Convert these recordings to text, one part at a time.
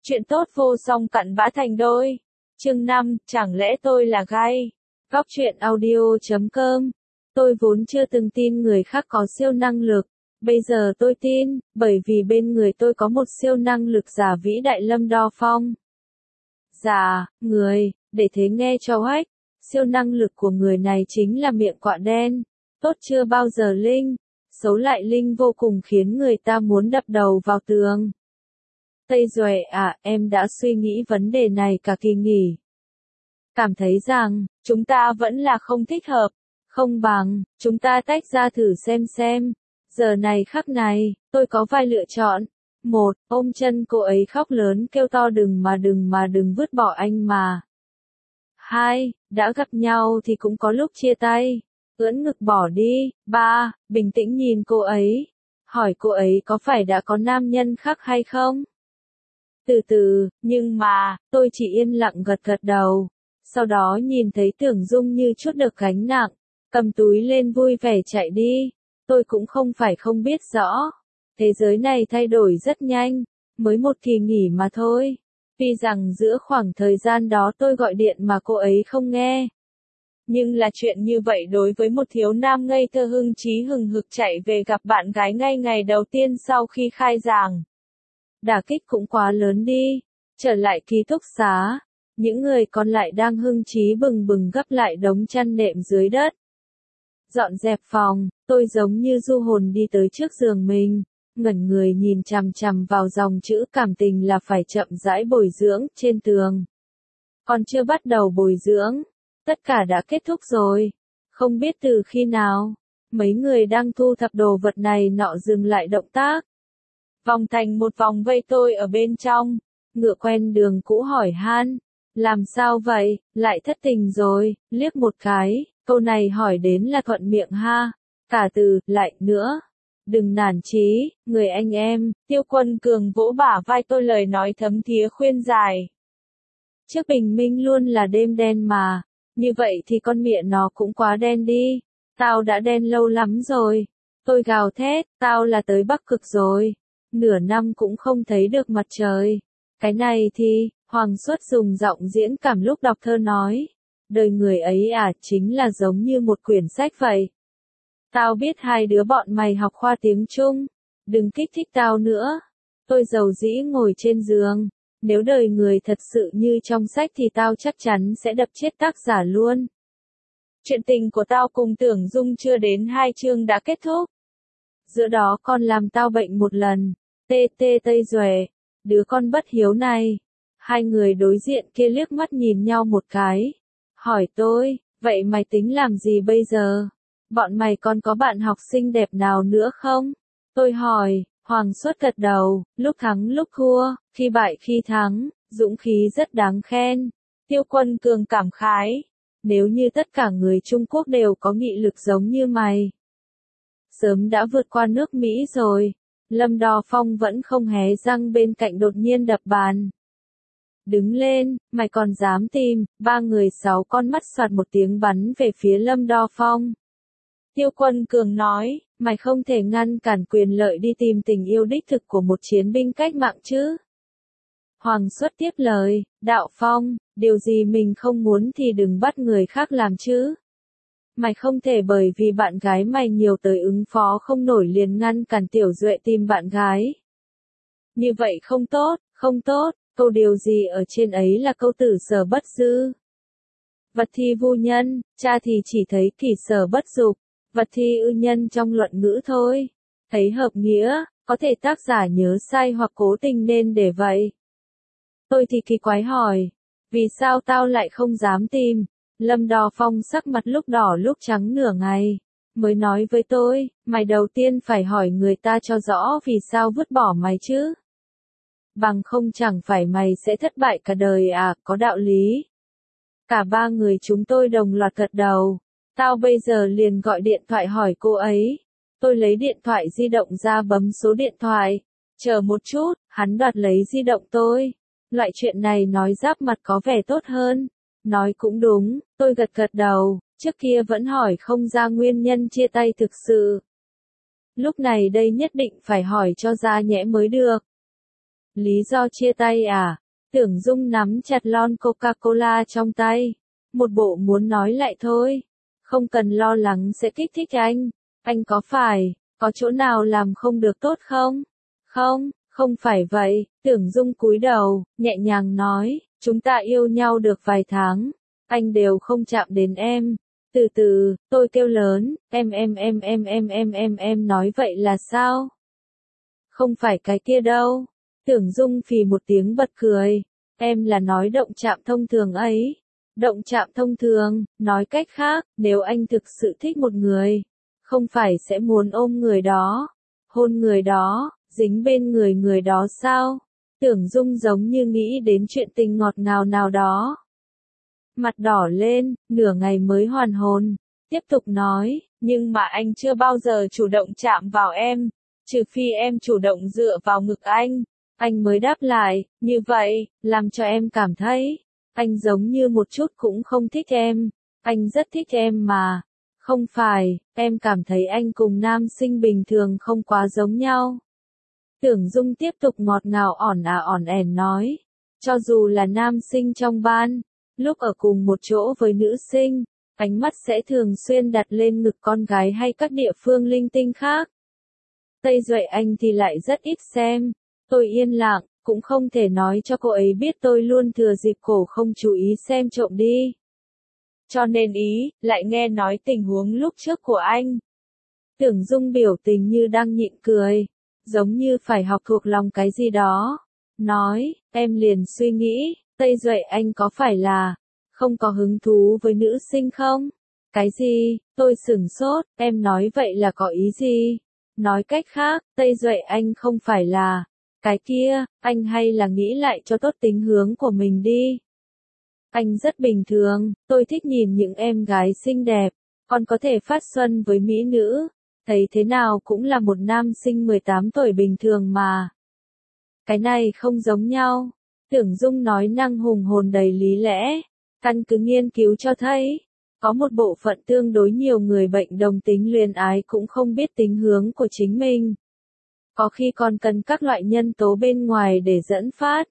Chuyện tốt vô song cặn bã thành đôi. Chương 5, chẳng lẽ tôi là gay? Góc truyện audio.com. Tôi vốn chưa từng tin người khác có siêu năng lực. Bây giờ tôi tin, bởi vì bên người tôi có một siêu năng lực giả vĩ đại Lâm Đo Phong. Giả, người, để thế nghe cho hách. Siêu năng lực của người này chính là miệng quạ đen. Tốt chưa bao giờ linh. Xấu lại linh vô cùng khiến người ta muốn đập đầu vào tường. Tây Duệ à, em đã suy nghĩ vấn đề này cả kỳ nghỉ. Cảm thấy rằng, chúng ta vẫn là không thích hợp. Không bằng, chúng ta tách ra thử xem. Giờ này khắc này, tôi có vài lựa chọn. 1. Ôm chân cô ấy khóc lớn kêu to đừng vứt bỏ anh mà. 2. Đã gặp nhau thì cũng có lúc chia tay. Ưỡn ngực bỏ đi. 3. Bình tĩnh nhìn cô ấy. Hỏi cô ấy có phải đã có nam nhân khác hay không? Từ từ, nhưng mà, tôi chỉ yên lặng gật đầu. Sau đó nhìn thấy Tưởng Dung như chút được gánh nặng, cầm túi lên vui vẻ chạy đi. Tôi cũng không phải không biết rõ. Thế giới này thay đổi rất nhanh, mới một kỳ nghỉ mà thôi. Tuy rằng giữa khoảng thời gian đó tôi gọi điện mà cô ấy không nghe. Nhưng là chuyện như vậy đối với một thiếu nam ngây thơ hưng trí hừng hực chạy về gặp bạn gái ngay ngày đầu tiên sau khi khai giảng. Đả kích cũng quá lớn đi. Trở lại ký túc xá, những người còn lại đang hưng trí bừng bừng gấp lại đống chăn nệm dưới đất. Dọn dẹp phòng, tôi giống như du hồn đi tới trước giường mình, ngẩn người nhìn chằm chằm vào dòng chữ cảm tình là phải chậm rãi bồi dưỡng trên tường. Còn chưa bắt đầu bồi dưỡng, tất cả đã kết thúc rồi. Không biết từ khi nào, mấy người đang thu thập đồ vật này nọ dừng lại động tác. Vòng thành một vòng vây tôi ở bên trong, ngựa quen đường cũ hỏi han, làm sao vậy, lại thất tình rồi, liếc một cái, câu này hỏi đến là thuận miệng ha, cả từ, lại, nữa. Đừng nản chí, người anh em, Tiêu Quân Cường vỗ bả vai tôi lời nói thấm thía khuyên giải. Trước bình minh luôn là đêm đen mà, như vậy thì con mẹ nó cũng quá đen đi, tao đã đen lâu lắm rồi. Tôi gào thét, tao là tới Bắc Cực rồi. Nửa năm cũng không thấy được mặt trời. Cái này thì, Hoàng Xuất dùng giọng diễn cảm lúc đọc thơ nói. Đời người ấy à, chính là giống như một quyển sách vậy. Tao biết hai đứa bọn mày học khoa tiếng Trung. Đừng kích thích tao nữa. Tôi dầu dĩ ngồi trên giường. Nếu đời người thật sự như trong sách thì tao chắc chắn sẽ đập chết tác giả luôn. Chuyện tình của tao cùng Tưởng Dung chưa đến 2 chương đã kết thúc. Giữa đó con làm tao bệnh một lần. Tây Duệ, đứa con bất hiếu này. Hai người đối diện kia liếc mắt nhìn nhau một cái. Hỏi tôi, vậy mày tính làm gì bây giờ? Bọn mày còn có bạn học sinh đẹp nào nữa không? Tôi hỏi, Hoàng Xuất gật đầu, lúc thắng lúc thua, khi bại khi thắng, dũng khí rất đáng khen. Tiêu Quân Cường cảm khái, nếu như tất cả người Trung Quốc đều có nghị lực giống như mày, sớm đã vượt qua nước Mỹ rồi. Lâm Đo Phong vẫn không hé răng bên cạnh đột nhiên đập bàn. Đứng lên, mày còn dám tìm, ba người 6 con mắt soạt một tiếng bắn về phía Lâm Đo Phong. Tiêu Quân Cường nói, mày không thể ngăn cản quyền lợi đi tìm tình yêu đích thực của một chiến binh cách mạng chứ. Hoàng Xuất tiếp lời, Đạo Phong, điều gì mình không muốn thì đừng bắt người khác làm chứ. Mày không thể bởi vì bạn gái mày nhiều tới ứng phó không nổi liền ngăn cản Tiểu Duệ tìm bạn gái. Như vậy không tốt, câu điều gì ở trên ấy là câu tử sở bất dư. Vật thi vô nhân, cha thì chỉ thấy kỷ sở bất dục, vật thi ư nhân trong luận ngữ thôi. Thấy hợp nghĩa, có thể tác giả nhớ sai hoặc cố tình nên để vậy. Tôi thì kỳ quái hỏi, vì sao tao lại không dám tìm? Lâm Đo Phong sắc mặt lúc đỏ lúc trắng nửa ngày, mới nói với tôi, mày đầu tiên phải hỏi người ta cho rõ vì sao vứt bỏ mày chứ. Bằng không chẳng phải mày sẽ thất bại cả đời à, có đạo lý. Cả ba người chúng tôi đồng loạt gật đầu, tao bây giờ liền gọi điện thoại hỏi cô ấy. Tôi lấy điện thoại di động ra bấm số điện thoại, chờ một chút, hắn đoạt lấy di động tôi. Loại chuyện này nói giáp mặt có vẻ tốt hơn. Nói cũng đúng, tôi gật đầu, trước kia vẫn hỏi không ra nguyên nhân chia tay thực sự. Lúc này đây nhất định phải hỏi cho ra nhẽ mới được. Lý do chia tay à? Tưởng Dung nắm chặt lon Coca-Cola trong tay. Một bộ muốn nói lại thôi. Không cần lo lắng sẽ kích thích anh. Anh có phải, có chỗ nào làm không được tốt không? Không, không phải vậy. Tưởng Dung cúi đầu, nhẹ nhàng nói, chúng ta yêu nhau được vài tháng. Anh đều không chạm đến em. Từ từ, tôi kêu lớn, em nói vậy là sao? Không phải cái kia đâu. Tưởng Dung phì một tiếng bật cười. Em là nói động chạm thông thường ấy. Động chạm thông thường, nói cách khác, nếu anh thực sự thích một người, không phải sẽ muốn ôm người đó, hôn người đó, dính bên người người đó sao? Tưởng Dung giống như nghĩ đến chuyện tình ngọt ngào nào đó. Mặt đỏ lên, nửa ngày mới hoàn hồn. Tiếp tục nói, nhưng mà anh chưa bao giờ chủ động chạm vào em, trừ phi em chủ động dựa vào ngực anh. Anh mới đáp lại, như vậy, làm cho em cảm thấy, anh giống như một chút cũng không thích em. Anh rất thích em mà. Không phải, em cảm thấy anh cùng nam sinh bình thường không quá giống nhau. Tưởng Dung tiếp tục ngọt ngào ỏn ẻn nói. Cho dù là nam sinh trong ban, lúc ở cùng một chỗ với nữ sinh, ánh mắt sẽ thường xuyên đặt lên ngực con gái hay các địa phương linh tinh khác. Tây Duệ Anh thì lại rất ít xem. Tôi yên lặng, cũng không thể nói cho cô ấy biết tôi luôn thừa dịp cổ không chú ý xem trộm đi. Cho nên lại nghe nói tình huống lúc trước của anh. Tưởng Dung biểu tình như đang nhịn cười, giống như phải học thuộc lòng cái gì đó. Nói, em liền suy nghĩ, Tây Duệ Anh có phải là không có hứng thú với nữ sinh không? Cái gì? Tôi sửng sốt, em nói vậy là có ý gì? Nói cách khác, Tây Duệ Anh không phải là cái kia, anh hay là nghĩ lại cho tốt tính hướng của mình đi. Anh rất bình thường, tôi thích nhìn những em gái xinh đẹp, còn có thể phát xuân với mỹ nữ, thấy thế nào cũng là một nam sinh 18 tuổi bình thường mà. Cái này không giống nhau. Tưởng Dung nói năng hùng hồn đầy lý lẽ, căn cứ nghiên cứu cho thấy, có một bộ phận tương đối nhiều người bệnh đồng tính luyến ái cũng không biết tính hướng của chính mình. Có khi còn cần các loại nhân tố bên ngoài để dẫn phát.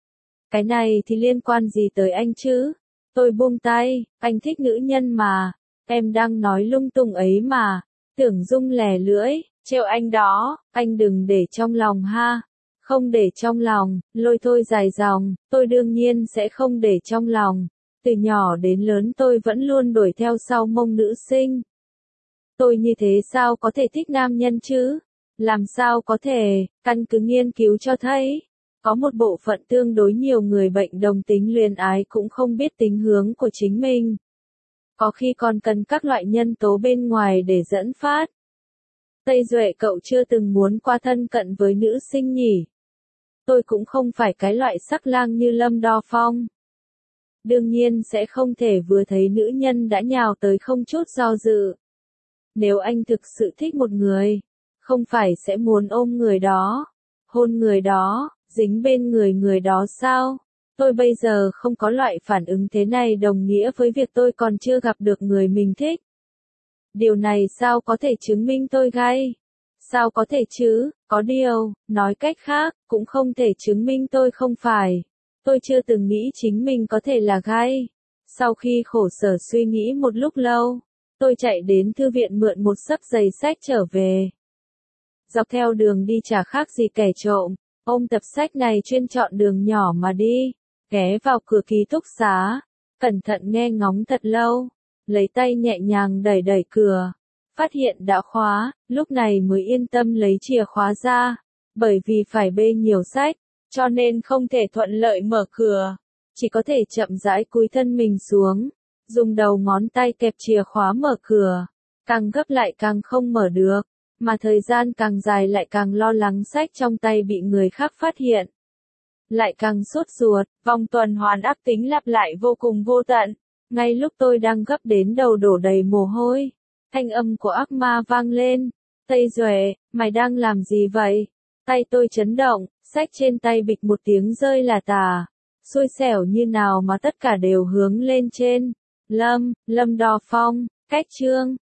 Cái này thì liên quan gì tới anh chứ? Tôi buông tay, anh thích nữ nhân mà. Em đang nói lung tung ấy mà. Tưởng Dung lè lưỡi, trêu anh đó, anh đừng để trong lòng ha. Không để trong lòng, lôi thôi dài dòng, tôi đương nhiên sẽ không để trong lòng. Từ nhỏ đến lớn tôi vẫn luôn đuổi theo sau mông nữ sinh. Tôi như thế sao có thể thích nam nhân chứ? Làm sao có thể, căn cứ nghiên cứu cho thấy, có một bộ phận tương đối nhiều người bệnh đồng tính luyến ái cũng không biết tính hướng của chính mình. Có khi còn cần các loại nhân tố bên ngoài để dẫn phát. Tây Duệ cậu chưa từng muốn qua thân cận với nữ sinh nhỉ? Tôi cũng không phải cái loại sắc lang như Lâm Đo Phong. Đương nhiên sẽ không thể vừa thấy nữ nhân đã nhào tới không chút do dự. Nếu anh thực sự thích một người, không phải sẽ muốn ôm người đó, hôn người đó, dính bên người người đó sao? Tôi bây giờ không có loại phản ứng thế này đồng nghĩa với việc tôi còn chưa gặp được người mình thích. Điều này sao có thể chứng minh tôi gay? Sao có thể chứ? Có điều, nói cách khác, cũng không thể chứng minh tôi không phải. Tôi chưa từng nghĩ chính mình có thể là gay. Sau khi khổ sở suy nghĩ một lúc lâu, tôi chạy đến thư viện mượn một xấp giày sách trở về. Dọc theo đường đi chả khác gì kẻ trộm, ôm tập sách này chuyên chọn đường nhỏ mà đi, ghé vào cửa ký túc xá, cẩn thận nghe ngóng thật lâu, lấy tay nhẹ nhàng đẩy đẩy cửa, phát hiện đã khóa, lúc này mới yên tâm lấy chìa khóa ra, bởi vì phải bê nhiều sách, cho nên không thể thuận lợi mở cửa, chỉ có thể chậm rãi cúi thân mình xuống, dùng đầu ngón tay kẹp chìa khóa mở cửa, càng gấp lại càng không mở được. Mà thời gian càng dài lại càng lo lắng sách trong tay bị người khác phát hiện. Lại càng sốt ruột, vòng tuần hoàn ác tính lặp lại vô cùng vô tận. Ngay lúc tôi đang gấp đến đầu đổ đầy mồ hôi, thanh âm của ác ma vang lên. Tây Duệ, mày đang làm gì vậy? Tay tôi chấn động, sách trên tay bịch một tiếng rơi là tả. Xui xẻo như nào mà tất cả đều hướng lên trên. Lâm Đo Phong, cách chương.